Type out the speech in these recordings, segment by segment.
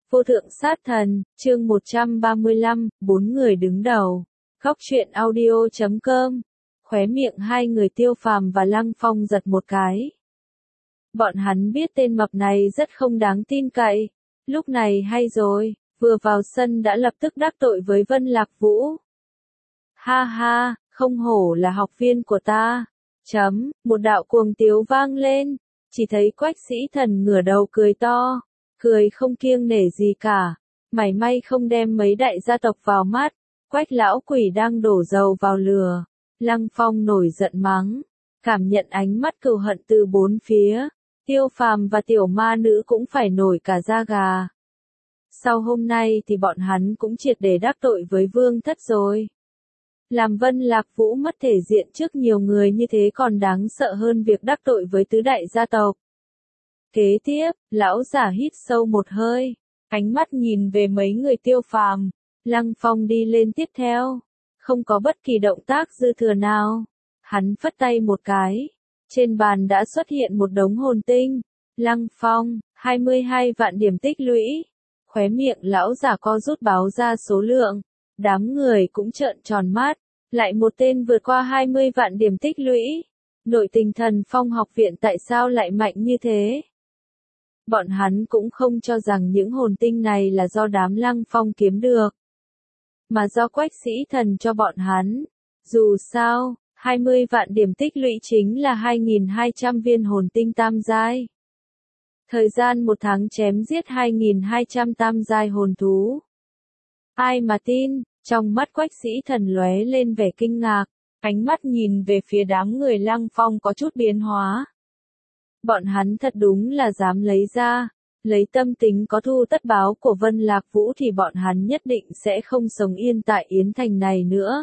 Vô thượng sát thần, chương 135, 4 người đứng đầu. Góc truyện audio.com. Khóe miệng hai người Tiêu Phàm và Lăng Phong giật một cái. Bọn hắn biết tên mập này rất không đáng tin cậy. Lúc này hay rồi, vừa vào sân đã lập tức đắc tội với Vân Lạc Vũ. Ha ha, không hổ là học viên của ta. Một đạo cuồng tiếu vang lên, chỉ thấy Quách Sĩ Thần ngửa đầu cười to. Cười không kiêng nể gì cả, mảy may không đem mấy đại gia tộc vào mắt. Quách lão quỷ đang đổ dầu vào lửa. Lăng Phong nổi giận mắng, cảm nhận ánh mắt cừu hận từ bốn phía. Tiêu Phàm và tiểu ma nữ cũng phải nổi cả da gà. Sau hôm nay thì bọn hắn cũng triệt để đắc tội với Vương Thất rồi. Làm Vân Lạc Vũ mất thể diện trước nhiều người như thế còn đáng sợ hơn việc đắc tội với tứ đại gia tộc. Kế tiếp, lão giả hít sâu một hơi, ánh mắt nhìn về mấy người Tiêu Phàm. Lăng Phong đi lên tiếp theo, không có bất kỳ động tác dư thừa nào. Hắn phất tay một cái, trên bàn đã xuất hiện một đống hồn tinh. Lăng Phong, 22 vạn điểm tích lũy. Khóe miệng lão giả co rút báo ra số lượng. Đám người cũng trợn tròn mắt, lại một tên vượt qua 20 vạn điểm tích lũy. Nội tình Thần Phong học viện tại sao lại mạnh như thế? Bọn hắn cũng không cho rằng những hồn tinh này là do đám Lăng Phong kiếm được, mà do Quách Sĩ Thần cho bọn hắn. Dù sao, 20 vạn điểm tích lũy chính là 2.200 viên hồn tinh tam giai. Thời gian một tháng chém giết 2.200 tam giai hồn thú. Ai mà tin, trong mắt Quách Sĩ Thần lóe lên vẻ kinh ngạc, ánh mắt nhìn về phía đám người Lăng Phong có chút biến hóa. Bọn hắn thật đúng là dám lấy tâm tính có thu tất báo của Vân Lạc Vũ thì bọn hắn nhất định sẽ không sống yên tại Yến Thành này nữa.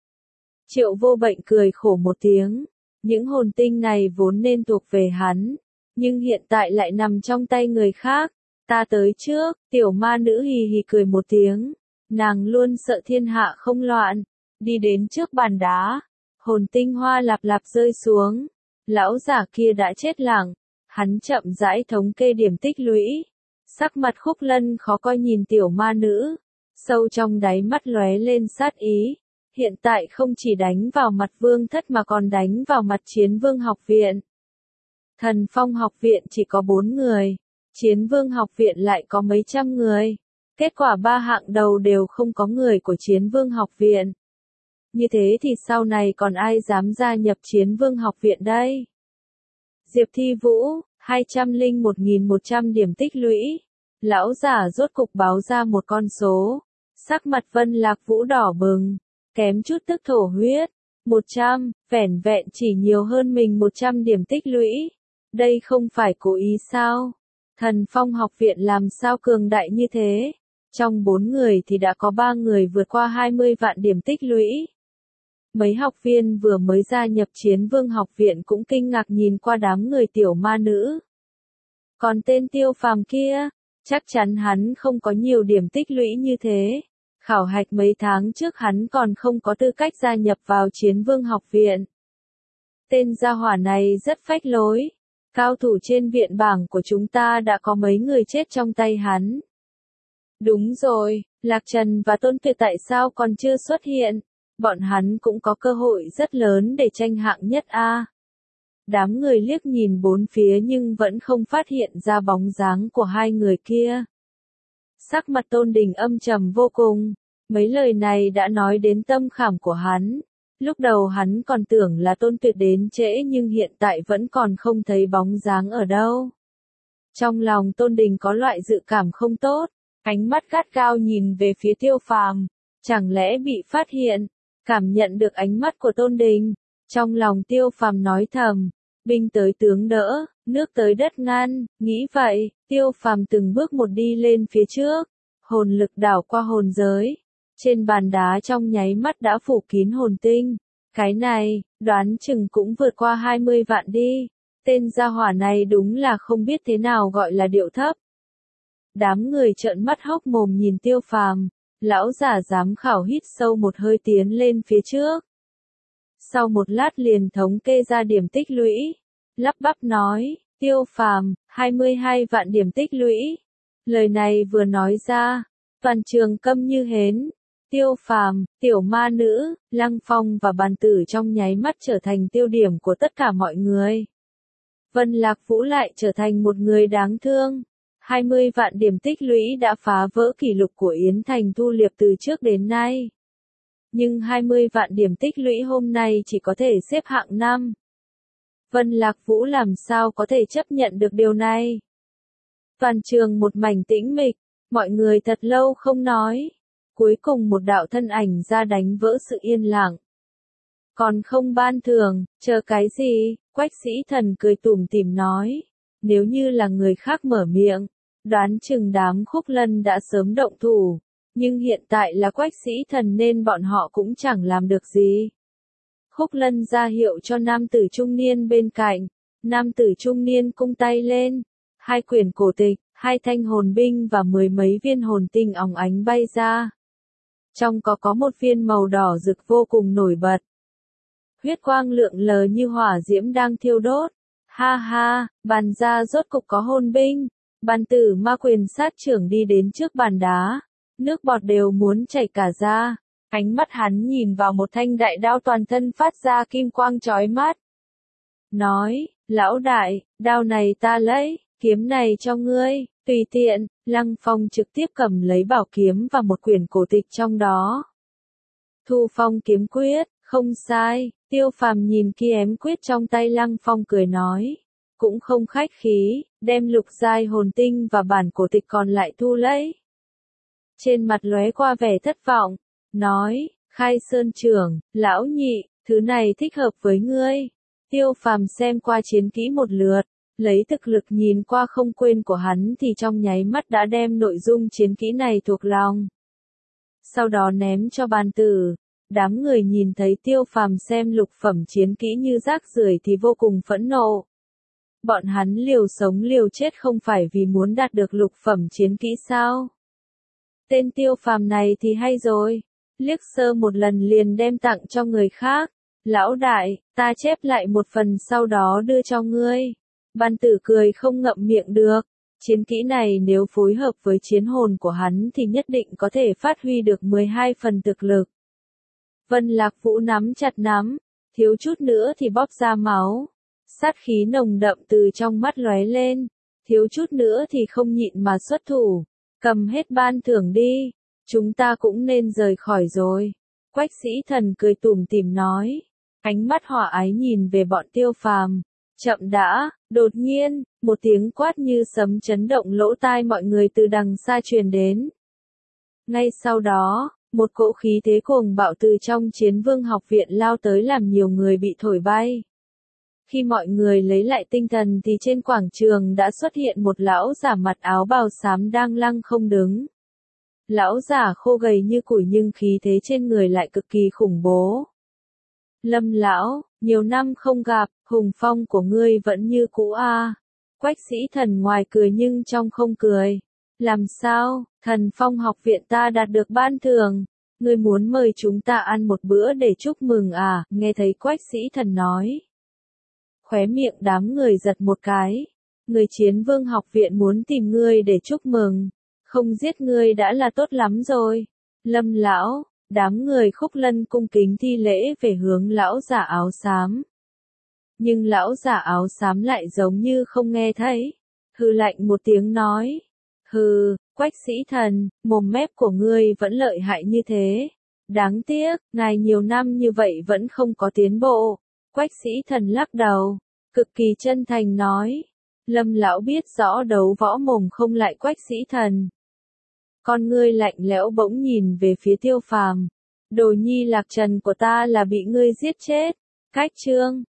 Triệu Vô Bệnh cười khổ một tiếng, những hồn tinh này vốn nên thuộc về hắn, nhưng hiện tại lại nằm trong tay người khác. Ta tới trước, tiểu ma nữ hì hì cười một tiếng, nàng luôn sợ thiên hạ không loạn, đi đến trước bàn đá, hồn tinh hoa lạp lạp rơi xuống. Lão giả kia đã chết lặng, hắn chậm rãi thống kê điểm tích lũy. Sắc mặt Khúc Lân khó coi nhìn tiểu ma nữ, sâu trong đáy mắt lóe lên sát ý. Hiện tại không chỉ đánh vào mặt Vương Thất mà còn đánh vào mặt Chiến Vương học viện. Thần Phong học viện chỉ có 4 người, Chiến Vương học viện lại có mấy trăm người. Kết quả 3 hạng đầu đều không có người của Chiến Vương học viện. Như thế thì sau này còn ai dám gia nhập Chiến Vương học viện đây? Diệp Thi Vũ, 201.100 điểm tích lũy. Lão giả rốt cục báo ra một con số. Sắc mặt Vân Lạc Vũ đỏ bừng, kém chút tức thổ huyết. 100, vẻn vẹn chỉ nhiều hơn mình 100 điểm tích lũy. Đây không phải cố ý sao? Thần Phong học viện làm sao cường đại như thế? Trong 4 người thì đã có 3 người vượt qua 20 vạn điểm tích lũy. Mấy học viên vừa mới gia nhập Chiến Vương học viện cũng kinh ngạc nhìn qua đám người tiểu ma nữ. Còn tên Tiêu Phàm kia, chắc chắn hắn không có nhiều điểm tích lũy như thế. Khảo hạch mấy tháng trước hắn còn không có tư cách gia nhập vào Chiến Vương học viện. Tên gia hỏa này rất phách lối. Cao thủ trên viện bảng của chúng ta đã có mấy người chết trong tay hắn. Đúng rồi, Lạc Trần và Tôn Tuyệt tại sao còn chưa xuất hiện? Bọn hắn cũng có cơ hội rất lớn để tranh hạng nhất a. Đám người liếc nhìn bốn phía nhưng vẫn không phát hiện ra bóng dáng của hai người kia. Sắc mặt Tôn Đình âm trầm vô cùng, mấy lời này đã nói đến tâm khảm của hắn. Lúc đầu hắn còn tưởng là Tôn Tuyệt đến trễ nhưng hiện tại vẫn còn không thấy bóng dáng ở đâu. Trong lòng Tôn Đình có loại dự cảm không tốt, ánh mắt gắt gao nhìn về phía Tiêu Phàm, chẳng lẽ bị phát hiện? Cảm nhận được ánh mắt của Tôn Đình, trong lòng Tiêu Phàm nói thầm, binh tới tướng đỡ, nước tới đất ngăn. Nghĩ vậy, Tiêu Phàm từng bước một đi lên phía trước, hồn lực đảo qua hồn giới. Trên bàn đá trong nháy mắt đã phủ kín hồn tinh. Cái này, đoán chừng cũng vượt qua 20 vạn đi. Tên gia hỏa này đúng là không biết thế nào gọi là điệu thấp. Đám người trợn mắt hốc mồm nhìn Tiêu Phàm. Lão giả giám khảo hít sâu một hơi tiến lên phía trước. Sau một lát liền thống kê ra điểm tích lũy. Lắp bắp nói, Tiêu Phàm, 22 vạn điểm tích lũy. Lời này vừa nói ra, toàn trường câm như hến. Tiêu Phàm, tiểu ma nữ, Lăng Phong và Bàn Tử trong nháy mắt trở thành tiêu điểm của tất cả mọi người. Vân Lạc Vũ lại trở thành một người đáng thương. 20 vạn điểm tích lũy đã phá vỡ kỷ lục của Yến Thành Thu Liệp từ trước đến nay. Nhưng 20 vạn điểm tích lũy hôm nay chỉ có thể xếp hạng 5. Vân Lạc Vũ làm sao có thể chấp nhận được điều này? Toàn trường một mảnh tĩnh mịch, mọi người thật lâu không nói. Cuối cùng một đạo thân ảnh ra đánh vỡ sự yên lặng. Còn không ban thưởng, chờ cái gì? Quách Sĩ Thần cười tủm tỉm nói. Nếu như là người khác mở miệng, đoán chừng đám Khúc Lân đã sớm động thủ. Nhưng hiện tại là Quách Sĩ Thần nên bọn họ cũng chẳng làm được gì. Khúc Lân ra hiệu cho nam tử trung niên bên cạnh. Nam tử trung niên cung tay lên. 2 quyển cổ tịch, 2 thanh hồn binh và 10 mấy viên hồn tinh óng ánh bay ra. Trong có một viên màu đỏ rực vô cùng nổi bật. Huyết quang lượn lờ như hỏa diễm đang thiêu đốt. Ha ha, bàn ra rốt cục có hồn binh. Bàn Tử ma quyền sát trưởng đi đến trước bàn đá. Nước bọt đều muốn chảy cả ra. Ánh mắt hắn nhìn vào một thanh đại đao toàn thân phát ra kim quang chói mắt. Nói, lão đại, đao này ta lấy, kiếm này cho ngươi, tùy tiện. Lăng Phong trực tiếp cầm lấy bảo kiếm và một quyển cổ tịch trong đó. Thu Phong kiếm quyết, không sai. Tiêu Phàm nhìn kiếm quyết trong tay Lăng Phong cười nói. Cũng không khách khí, đem lục giai hồn tinh và bản cổ tịch còn lại thu lấy. Trên mặt lóe qua vẻ thất vọng, nói, Khai Sơn trưởng, lão nhị, thứ này thích hợp với ngươi. Tiêu Phàm xem qua chiến kỹ một lượt, lấy thực lực nhìn qua không quên của hắn thì trong nháy mắt đã đem nội dung chiến kỹ này thuộc lòng. Sau đó ném cho Bàn Tử. Đám người nhìn thấy Tiêu Phàm xem lục phẩm chiến kỹ như rác rưởi thì vô cùng phẫn nộ. Bọn hắn liều sống liều chết không phải vì muốn đạt được lục phẩm chiến kỹ sao? Tên Tiêu Phàm này thì hay rồi, liếc sơ một lần liền đem tặng cho người khác. Lão đại, ta chép lại một phần sau đó đưa cho ngươi. Bàn Tử cười không ngậm miệng được. Chiến kỹ này nếu phối hợp với chiến hồn của hắn thì nhất định có thể phát huy được 12 phần thực lực. Vân Lạc Vũ nắm chặt nắm, thiếu chút nữa thì bóp ra máu. Sát khí nồng đậm từ trong mắt lóe lên, thiếu chút nữa thì không nhịn mà xuất thủ. Cầm hết ban thưởng đi, chúng ta cũng nên rời khỏi rồi. Quách Sĩ Thần cười tủm tỉm nói, ánh mắt hỏa ái nhìn về bọn Tiêu Phàm. Chậm đã, đột nhiên, một tiếng quát như sấm chấn động lỗ tai mọi người từ đằng xa truyền đến. Ngay sau đó, một cỗ khí thế cuồng bạo từ trong Chiến Vương học viện lao tới làm nhiều người bị thổi bay. Khi mọi người lấy lại tinh thần thì trên quảng trường đã xuất hiện một lão giả mặc áo bào xám đang lăng không đứng. Lão giả khô gầy như củi nhưng khí thế trên người lại cực kỳ khủng bố. Lâm lão, nhiều năm không gặp, hùng phong của ngươi vẫn như cũ à. Quách Sĩ Thần ngoài cười nhưng trong không cười. Làm sao, Thần Phong học viện ta đạt được ban thưởng. Ngươi muốn mời chúng ta ăn một bữa để chúc mừng à, nghe thấy Quách Sĩ Thần nói. Khóe miệng đám người giật một cái. Người Chiến Vương học viện muốn tìm ngươi để chúc mừng. Không giết ngươi đã là tốt lắm rồi. Lâm lão, đám người Khúc Lân cung kính thi lễ về hướng lão giả áo xám. Nhưng lão giả áo xám lại giống như không nghe thấy. Hừ lạnh một tiếng nói. Hừ, Quách Sĩ Thần, mồm mép của ngươi vẫn lợi hại như thế. Đáng tiếc, ngài nhiều năm như vậy vẫn không có tiến bộ. Quách Sĩ Thần lắc đầu, cực kỳ chân thành nói. Lâm lão biết rõ đấu võ mồm không lại Quách Sĩ Thần. Con ngươi lạnh lẽo bỗng nhìn về phía Tiêu Phàm. Đồ nhi Lạc Trần của ta là bị ngươi giết chết. Cách chương